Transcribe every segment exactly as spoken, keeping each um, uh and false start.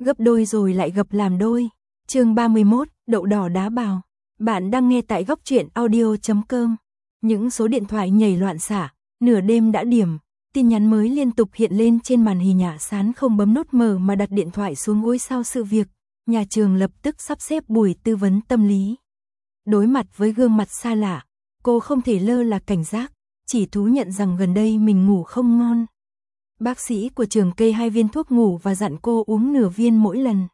gấp đôi rồi lại gập làm đôi. Chương ba mươi mốt, đậu đỏ đá bào. Bạn đang nghe tại góc truyện audio chấm com. Những số điện thoại nhảy loạn xả, nửa đêm đã điểm, tin nhắn mới liên tục hiện lên trên màn hình. Hạ Sán không bấm nút mở mà đặt điện thoại xuống gối. Sau sự việc, nhà trường lập tức sắp xếp buổi tư vấn tâm lý. Đối mặt với gương mặt xa lạ, cô không thể lơ là cảnh giác, chỉ thú nhận rằng gần đây mình ngủ không ngon. Bác sĩ của trường kê hai viên thuốc ngủ và dặn cô uống nửa viên mỗi lần.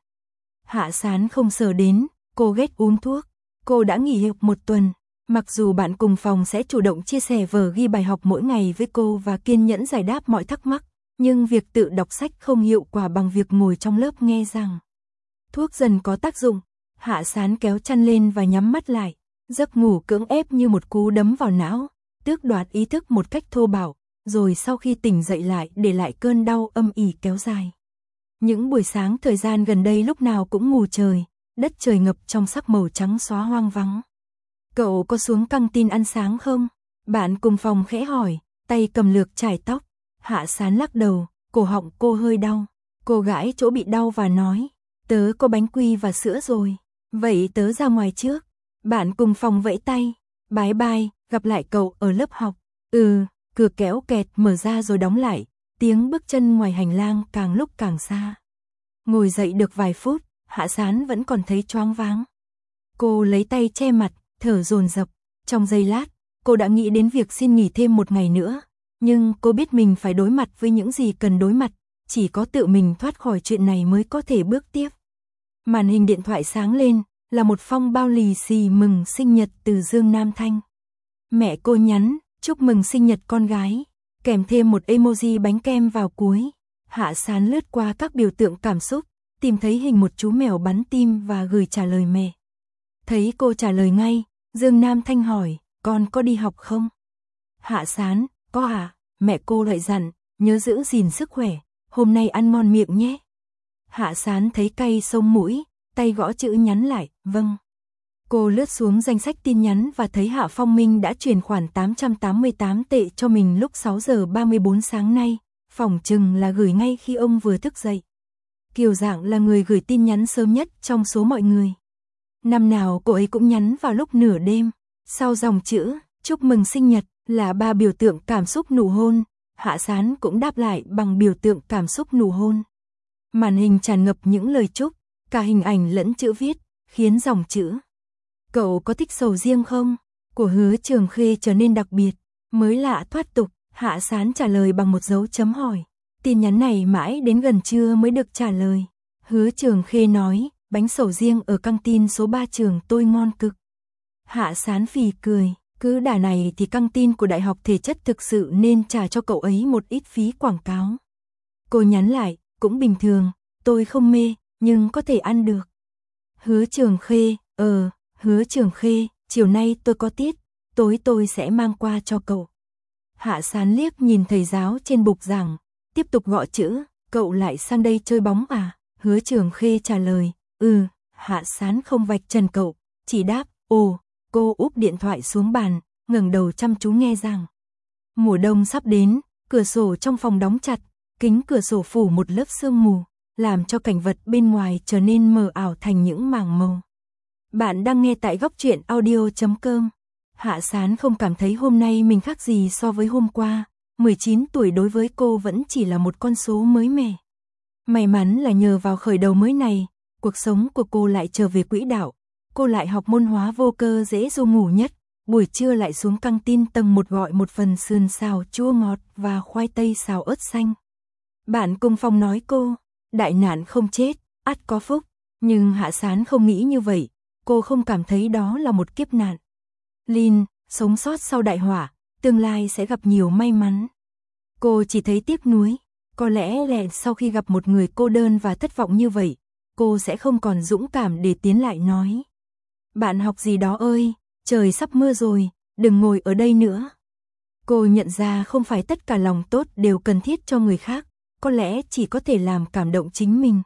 Hạ Sán không sờ đến, cô ghét uống thuốc. Cô đã nghỉ học một tuần, mặc dù bạn cùng phòng sẽ chủ động chia sẻ vở ghi bài học mỗi ngày với cô và kiên nhẫn giải đáp mọi thắc mắc, nhưng việc tự đọc sách không hiệu quả bằng việc ngồi trong lớp nghe giảng. Thuốc dần có tác dụng, Hạ Sán kéo chăn lên và nhắm mắt lại. Giấc ngủ cưỡng ép như một cú đấm vào não, tước đoạt ý thức một cách thô bạo, rồi sau khi tỉnh dậy lại để lại cơn đau âm ỉ kéo dài. Những buổi sáng thời gian gần đây lúc nào cũng ngủ trời, đất trời ngập trong sắc màu trắng xóa hoang vắng. Cậu có xuống căng tin ăn sáng không? Bạn cùng phòng khẽ hỏi, tay cầm lược chải tóc. Hạ Sán lắc đầu, cổ họng cô hơi đau. Cô gãi chỗ bị đau và nói, tớ có bánh quy và sữa rồi. Vậy tớ ra ngoài trước. Bạn cùng phòng vẫy tay, bye bye, gặp lại cậu ở lớp học. Ừ, cửa kéo kẹt mở ra rồi đóng lại, tiếng bước chân ngoài hành lang càng lúc càng xa. Ngồi dậy được vài phút, Hạ Sán vẫn còn thấy choáng váng. Cô lấy tay che mặt, thở dồn dập. Trong giây lát, cô đã nghĩ đến việc xin nghỉ thêm một ngày nữa. Nhưng cô biết mình phải đối mặt với những gì cần đối mặt, chỉ có tự mình thoát khỏi chuyện này mới có thể bước tiếp. Màn hình điện thoại sáng lên, là một phong bao lì xì mừng sinh nhật từ Dương Nam Thanh. Mẹ cô nhắn, chúc mừng sinh nhật con gái, kèm thêm một emoji bánh kem vào cuối. Hạ Sán lướt qua các biểu tượng cảm xúc, tìm thấy hình một chú mèo bắn tim và gửi trả lời mẹ. Thấy cô trả lời ngay, Dương Nam Thanh hỏi, con có đi học không? Hạ Sán, có à, mẹ cô lại dặn, nhớ giữ gìn sức khỏe, hôm nay ăn ngon miệng nhé. Hạ Sán thấy cay sông mũi, tay gõ chữ nhắn lại, vâng. Cô lướt xuống danh sách tin nhắn và thấy Hạ Phong Minh đã chuyển khoản tám trăm tám mươi tám tệ cho mình lúc sáu giờ ba mươi bốn sáng nay, phỏng chừng là gửi ngay khi ông vừa thức dậy. Kiều Dạng là người gửi tin nhắn sớm nhất trong số mọi người. Năm nào cô ấy cũng nhắn vào lúc nửa đêm, sau dòng chữ, chúc mừng sinh nhật, là ba biểu tượng cảm xúc nụ hôn, Hạ Sán cũng đáp lại bằng biểu tượng cảm xúc nụ hôn. Màn hình tràn ngập những lời chúc, cả hình ảnh lẫn chữ viết, khiến dòng chữ cậu có thích sầu riêng không? Của Hứa Trường Khê trở nên đặc biệt, mới lạ thoát tục. Hạ Sán trả lời bằng một dấu chấm hỏi. Tin nhắn này mãi đến gần trưa mới được trả lời. Hứa Trường Khê nói, bánh sầu riêng ở căng tin số ba trường tôi ngon cực. Hạ Sán phì cười, cứ đà này thì căng tin của Đại học Thể chất thực sự nên trả cho cậu ấy một ít phí quảng cáo. Cô nhắn lại, cũng bình thường, tôi không mê, nhưng có thể ăn được. Hứa Trường Khê, ờ, Hứa Trường Khê, chiều nay tôi có tiết, tối tôi sẽ mang qua cho cậu. Hạ Sán liếc nhìn thầy giáo trên bục giảng, tiếp tục gõ chữ, cậu lại sang đây chơi bóng à? Hứa Trường Khê trả lời, ừ. Hạ Sán không vạch trần cậu, chỉ đáp, ồ. Cô úp điện thoại xuống bàn, ngẩng đầu chăm chú nghe giảng. Mùa đông sắp đến, cửa sổ trong phòng đóng chặt, kính cửa sổ phủ một lớp sương mù, làm cho cảnh vật bên ngoài trở nên mờ ảo thành những mảng màu. Bạn đang nghe tại góc truyện audio chấm com. Hạ Sán không cảm thấy hôm nay mình khác gì so với hôm qua, mười chín tuổi đối với cô vẫn chỉ là một con số mới mẻ. May mắn là nhờ vào khởi đầu mới này, cuộc sống của cô lại trở về quỹ đạo. Cô lại học môn hóa vô cơ dễ du ngủ nhất, buổi trưa lại xuống căng tin tầng một gọi một phần sườn xào chua ngọt và khoai tây xào ớt xanh. Bạn cùng phòng nói cô, đại nạn không chết, ắt có phúc, nhưng Hạ Sán không nghĩ như vậy, cô không cảm thấy đó là một kiếp nạn. Lin, sống sót sau đại hỏa, tương lai sẽ gặp nhiều may mắn. Cô chỉ thấy tiếc nuối, có lẽ lẽ sau khi gặp một người cô đơn và thất vọng như vậy, cô sẽ không còn dũng cảm để tiến lại nói. Bạn học gì đó ơi, trời sắp mưa rồi, đừng ngồi ở đây nữa. Cô nhận ra không phải tất cả lòng tốt đều cần thiết cho người khác, có lẽ chỉ có thể làm cảm động chính mình.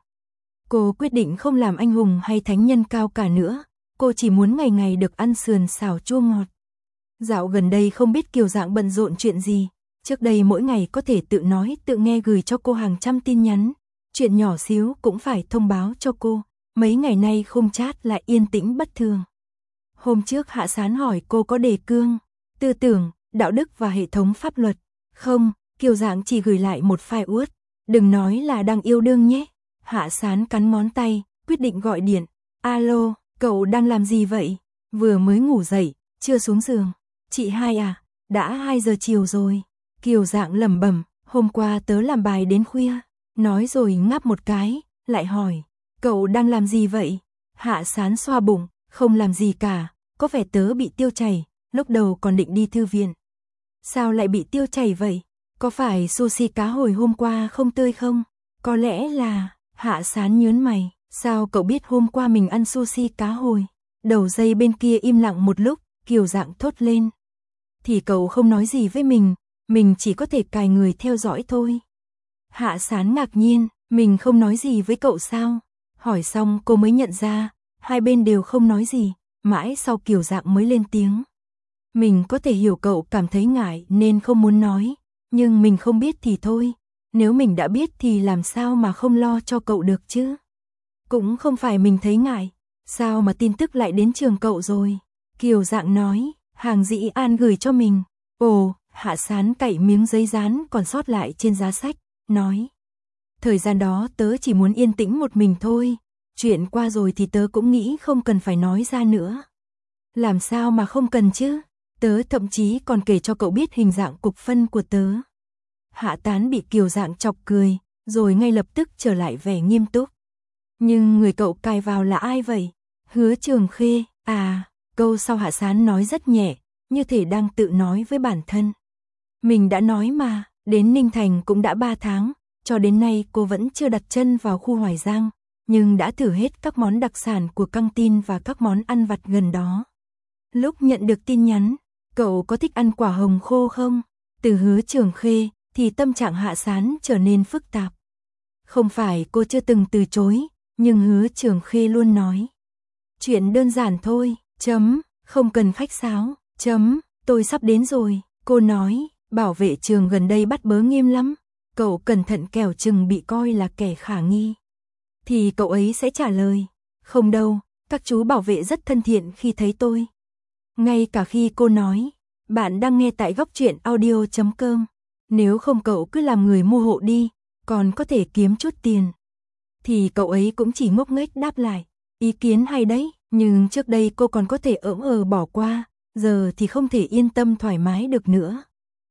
Cô quyết định không làm anh hùng hay thánh nhân cao cả nữa, cô chỉ muốn ngày ngày được ăn sườn xào chua ngọt. Dạo gần đây không biết Kiều Dạng bận rộn chuyện gì, trước đây mỗi ngày có thể tự nói tự nghe gửi cho cô hàng trăm tin nhắn, Chuyện nhỏ xíu cũng phải thông báo cho cô, mấy ngày nay Khung Chat lại yên tĩnh bất thường. Hôm trước Hạ Sán hỏi cô có đề cương, tư tưởng, đạo đức và hệ thống pháp luật. Không, Kiều Dạng chỉ gửi lại một file Word, đừng nói là đang yêu đương nhé. Hạ Sán cắn ngón tay, quyết định gọi điện. Alo, cậu đang làm gì vậy? Vừa mới ngủ dậy, chưa xuống giường. Chị hai à, đã hai giờ chiều rồi. Kiều Dạng lẩm bẩm, hôm qua tớ làm bài đến khuya. Nói rồi ngáp một cái, lại hỏi, cậu đang làm gì vậy? Hạ Sán xoa bụng, không làm gì cả, có vẻ tớ bị tiêu chảy, lúc đầu còn định đi thư viện. Sao lại bị tiêu chảy vậy? Có phải sushi cá hồi hôm qua không tươi không? Có lẽ là, Hạ Sán nhớn mày, sao cậu biết hôm qua mình ăn sushi cá hồi? Đầu dây bên kia im lặng một lúc, Kiều Dạng thốt lên. Thì cậu không nói gì với mình, mình chỉ có thể cài người theo dõi thôi. Hạ Sán ngạc nhiên, mình không nói gì với cậu sao? Hỏi xong cô mới nhận ra, hai bên đều không nói gì, mãi sau Kiều Dạng mới lên tiếng. Mình có thể hiểu cậu cảm thấy ngại nên không muốn nói, nhưng mình không biết thì thôi, nếu mình đã biết thì làm sao mà không lo cho cậu được chứ? Cũng không phải mình thấy ngại, sao mà tin tức lại đến trường cậu rồi? Kiều Dạng nói, hàng Dĩ An gửi cho mình. Ồ, Hạ Sán cạy miếng giấy dán còn sót lại trên giá sách, nói. Thời gian đó tớ chỉ muốn yên tĩnh một mình thôi, chuyện qua rồi thì tớ cũng nghĩ không cần phải nói ra nữa. Làm sao mà không cần chứ? Tớ thậm chí còn kể cho cậu biết hình dạng cục phân của tớ. Hạ Tán bị Kiều Dạng chọc cười, rồi ngay lập tức trở lại vẻ nghiêm túc. Nhưng người cậu cài vào là ai vậy? Hứa Trường Khê, à, câu sau Hạ Sán nói rất nhẹ, như thể đang tự nói với bản thân. Mình đã nói mà, đến Ninh Thành cũng đã ba tháng, cho đến nay cô vẫn chưa đặt chân vào khu Hoài Giang, nhưng đã thử hết các món đặc sản của căng tin và các món ăn vặt gần đó. Lúc nhận được tin nhắn, cậu có thích ăn quả hồng khô không? Từ Hứa Trường Khê, thì tâm trạng Hạ Sán trở nên phức tạp. Không phải cô chưa từng từ chối, nhưng Hứa Trường Khê luôn nói. Chuyện đơn giản thôi, chấm, không cần khách sáo, chấm, tôi sắp đến rồi, cô nói, bảo vệ trường gần đây bắt bớ nghiêm lắm, cậu cẩn thận kẻo chừng bị coi là kẻ khả nghi. Thì cậu ấy sẽ trả lời, không đâu, các chú bảo vệ rất thân thiện khi thấy tôi. Ngay cả khi cô nói, bạn đang nghe tại góc truyện audio chấm com, nếu không cậu cứ làm người mua hộ đi, còn có thể kiếm chút tiền. Thì cậu ấy cũng chỉ ngốc nghếch đáp lại, ý kiến hay đấy, nhưng trước đây cô còn có thể ỡm ờ bỏ qua, giờ thì không thể yên tâm thoải mái được nữa.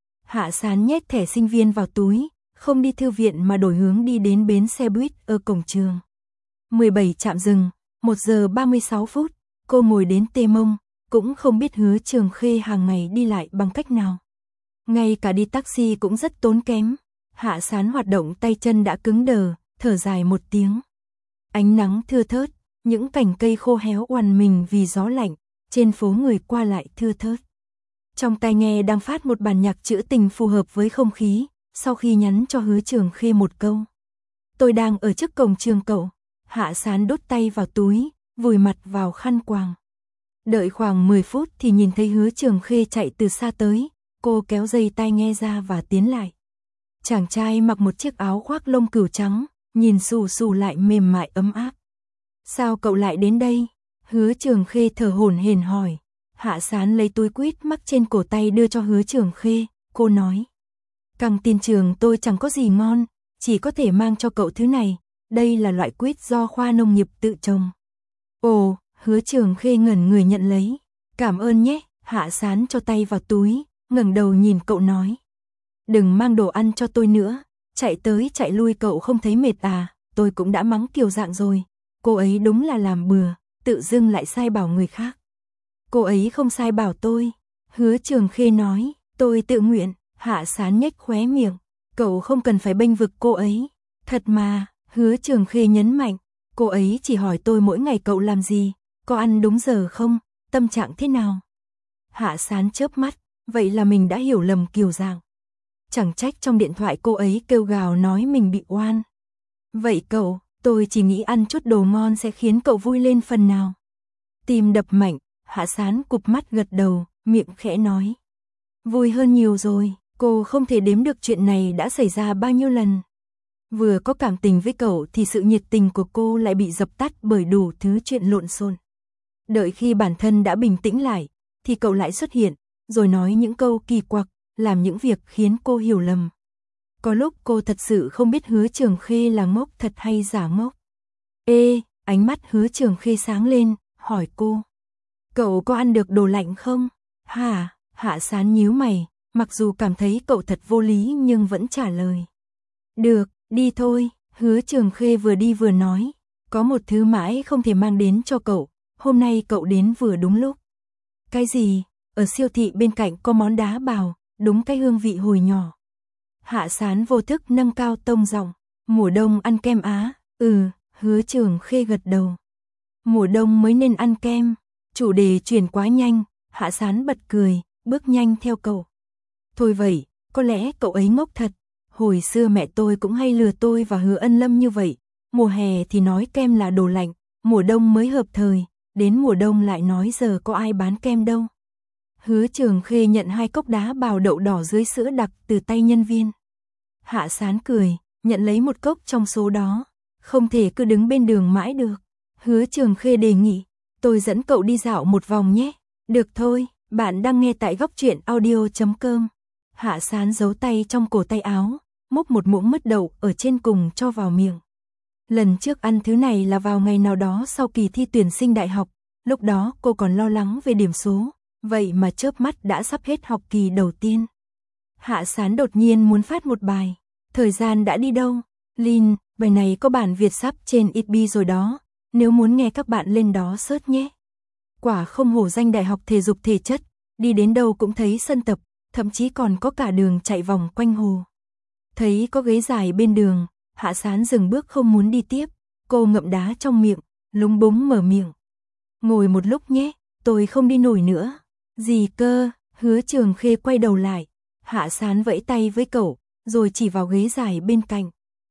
Hạ Sán nhét thẻ sinh viên vào túi, không đi thư viện mà đổi hướng đi đến bến xe buýt ở cổng trường. mười bảy trạm dừng, một giờ ba mươi sáu phút, cô ngồi đến tê mông, cũng không biết Hứa Trường Khê hàng ngày đi lại bằng cách nào. Ngay cả đi taxi cũng rất tốn kém. Hạ Sán hoạt động tay chân đã cứng đờ, thở dài một tiếng. Ánh nắng thưa thớt, những cành cây khô héo oằn mình vì gió lạnh, trên phố người qua lại thưa thớt. Trong tai nghe đang phát một bản nhạc trữ tình phù hợp với không khí, sau khi nhắn cho Hứa Trường Khê một câu. Tôi đang ở trước cổng trường cậu. Hạ Sán đút tay vào túi, vùi mặt vào khăn quàng. Đợi khoảng mười phút thì nhìn thấy Hứa Trường Khê chạy từ xa tới, cô kéo dây tai nghe ra và tiến lại. Chàng trai mặc một chiếc áo khoác lông cừu trắng, nhìn xù xù lại mềm mại ấm áp. Sao cậu lại đến đây? Hứa Trường Khê thở hổn hển hỏi. Hạ Sán lấy túi quýt mắc trên cổ tay đưa cho Hứa Trường Khê, cô nói. Căng tin trường tôi chẳng có gì ngon, chỉ có thể mang cho cậu thứ này, đây là loại quýt do khoa nông nghiệp tự trồng. Ồ, Hứa Trường Khê ngẩn người nhận lấy. Cảm ơn nhé, Hạ Sán cho tay vào túi, ngẩng đầu nhìn cậu nói. Đừng mang đồ ăn cho tôi nữa, chạy tới chạy lui cậu không thấy mệt à, tôi cũng đã mắng Kiều Dạng rồi. Cô ấy đúng là làm bừa, tự dưng lại sai bảo người khác. Cô ấy không sai bảo tôi. Hứa Trường Khê nói, tôi tự nguyện. Hạ Sán nhếch khóe miệng, cậu không cần phải bênh vực cô ấy. Thật mà, Hứa Trường Khê nhấn mạnh, cô ấy chỉ hỏi tôi mỗi ngày cậu làm gì, có ăn đúng giờ không, tâm trạng thế nào. Hạ Sán chớp mắt, vậy là mình đã hiểu lầm Kiều Dạng. Chẳng trách trong điện thoại cô ấy kêu gào nói mình bị oan. Vậy cậu, tôi chỉ nghĩ ăn chút đồ ngon sẽ khiến cậu vui lên phần nào. Tim đập mạnh, Hạ Sán cụp mắt gật đầu, miệng khẽ nói. Vui hơn nhiều rồi, cô không thể đếm được chuyện này đã xảy ra bao nhiêu lần. Vừa có cảm tình với cậu thì sự nhiệt tình của cô lại bị dập tắt bởi đủ thứ chuyện lộn xộn. Đợi khi bản thân đã bình tĩnh lại, thì cậu lại xuất hiện, rồi nói những câu kỳ quặc, làm những việc khiến cô hiểu lầm. Có lúc cô thật sự không biết Hứa Trường Khê là ngốc thật hay giả ngốc. Ê, ánh mắt Hứa Trường Khê sáng lên, hỏi cô. Cậu có ăn được đồ lạnh không? Hả? Hạ Sán nhíu mày, mặc dù cảm thấy cậu thật vô lý nhưng vẫn trả lời. Được, đi thôi. Hứa Trường Khê vừa đi vừa nói. Có một thứ mãi không thể mang đến cho cậu, hôm nay cậu đến vừa đúng lúc. Cái gì? Ở siêu thị bên cạnh có món đá bào, đúng cái hương vị hồi nhỏ. Hạ Sán vô thức nâng cao tông giọng. Mùa đông ăn kem á? Ừ, Hứa Trường Khê gật đầu. Mùa đông mới nên ăn kem. Chủ đề chuyển quá nhanh, Hạ Sán bật cười, bước nhanh theo cậu. Thôi vậy, có lẽ cậu ấy ngốc thật. Hồi xưa mẹ tôi cũng hay lừa tôi và Hứa Ân Lâm như vậy. Mùa hè thì nói kem là đồ lạnh, mùa đông mới hợp thời, đến mùa đông lại nói giờ có ai bán kem đâu. Hứa Trường Khê nhận hai cốc đá bào đậu đỏ dưới sữa đặc từ tay nhân viên. Hạ Sán cười, nhận lấy một cốc trong số đó. Không thể cứ đứng bên đường mãi được. Hứa Trường Khê đề nghị, tôi dẫn cậu đi dạo một vòng nhé. Được thôi, bạn đang nghe tại góc truyện audio chấm com. Hạ Sán giấu tay trong cổ tay áo, múc một muỗng mứt đậu ở trên cùng cho vào miệng. Lần trước ăn thứ này là vào ngày nào đó sau kỳ thi tuyển sinh đại học, lúc đó cô còn lo lắng về điểm số, vậy mà chớp mắt đã sắp hết học kỳ đầu tiên. Hạ Sán đột nhiên muốn phát một bài. Thời gian đã đi đâu? Lin, bài này có bản Việt sắp trên i tê bê rồi đó, nếu muốn nghe các bạn lên đó search nhé. Quả không hổ danh đại học thể dục thể chất, đi đến đâu cũng thấy sân tập, thậm chí còn có cả đường chạy vòng quanh hồ. Thấy có ghế dài bên đường, Hạ Sán dừng bước không muốn đi tiếp, cô ngậm đá trong miệng, lúng búng mở miệng. Ngồi một lúc nhé, tôi không đi nổi nữa. Gì cơ? Hứa Trường Khê quay đầu lại, Hạ Sán vẫy tay với cậu, rồi chỉ vào ghế dài bên cạnh.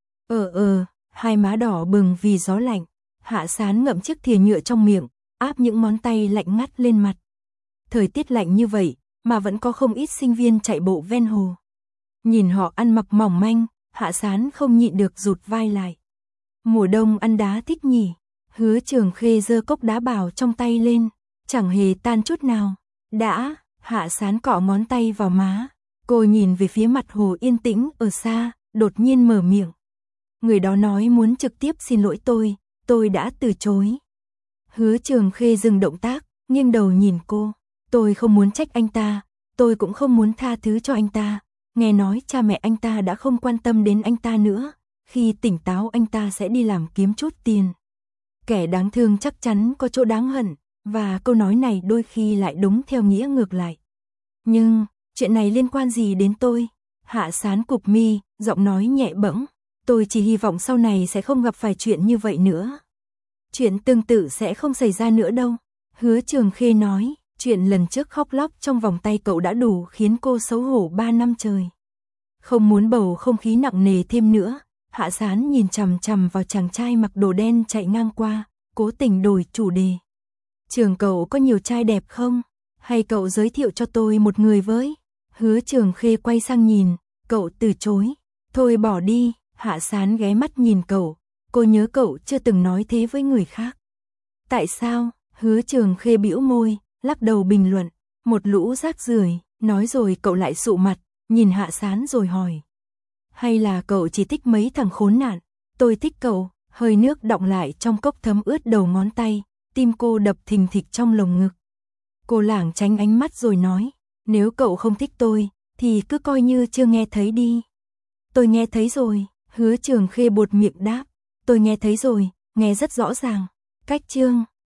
Ờ ờ, hai má đỏ bừng vì gió lạnh, Hạ Sán ngậm chiếc thìa nhựa trong miệng, áp những ngón tay lạnh ngắt lên mặt. Thời tiết lạnh như vậy, mà vẫn có không ít sinh viên chạy bộ ven hồ. Nhìn họ ăn mặc mỏng manh, Hạ Sán không nhịn được rụt vai lại. Mùa đông ăn đá thích nhỉ? Hứa Trường Khê giơ cốc đá bào trong tay lên, chẳng hề tan chút nào. Đã, Hạ Sán cọ ngón tay vào má. Cô nhìn về phía mặt hồ yên tĩnh ở xa, đột nhiên mở miệng. Người đó nói muốn trực tiếp xin lỗi tôi, tôi đã từ chối. Hứa Trường Khê dừng động tác, nghiêng đầu nhìn cô. Tôi không muốn trách anh ta, tôi cũng không muốn tha thứ cho anh ta. Nghe nói cha mẹ anh ta đã không quan tâm đến anh ta nữa, khi tỉnh táo anh ta sẽ đi làm kiếm chút tiền. Kẻ đáng thương chắc chắn có chỗ đáng hận, và câu nói này đôi khi lại đúng theo nghĩa ngược lại. Nhưng, chuyện này liên quan gì đến tôi? Hạ Sán cụp mi, giọng nói nhẹ bẫng. Tôi chỉ hy vọng sau này sẽ không gặp phải chuyện như vậy nữa. Chuyện tương tự sẽ không xảy ra nữa đâu. Hứa Trường Khê nói, chuyện lần trước khóc lóc trong vòng tay cậu đã đủ khiến cô xấu hổ ba năm trời. Không muốn bầu không khí nặng nề thêm nữa, Hạ Sán nhìn chằm chằm vào chàng trai mặc đồ đen chạy ngang qua, cố tình đổi chủ đề. Trường cậu có nhiều trai đẹp không? Hay cậu giới thiệu cho tôi một người với? Hứa Trường Khê quay sang nhìn, cậu từ chối. Thôi bỏ đi, Hạ Sán ghé mắt nhìn cậu, cô nhớ cậu chưa từng nói thế với người khác. Tại sao? Hứa Trường Khê bĩu môi, lắc đầu bình luận, một lũ rác rưởi, nói rồi cậu lại sụ mặt, nhìn Hạ Sán rồi hỏi. Hay là cậu chỉ thích mấy thằng khốn nạn? Tôi thích cậu, hơi nước đọng lại trong cốc thấm ướt đầu ngón tay, tim cô đập thình thịch trong lồng ngực. Cô lảng tránh ánh mắt rồi nói, nếu cậu không thích tôi, thì cứ coi như chưa nghe thấy đi. Tôi nghe thấy rồi, Hứa Trường Khê buột miệng đáp, tôi nghe thấy rồi, nghe rất rõ ràng. Cách chương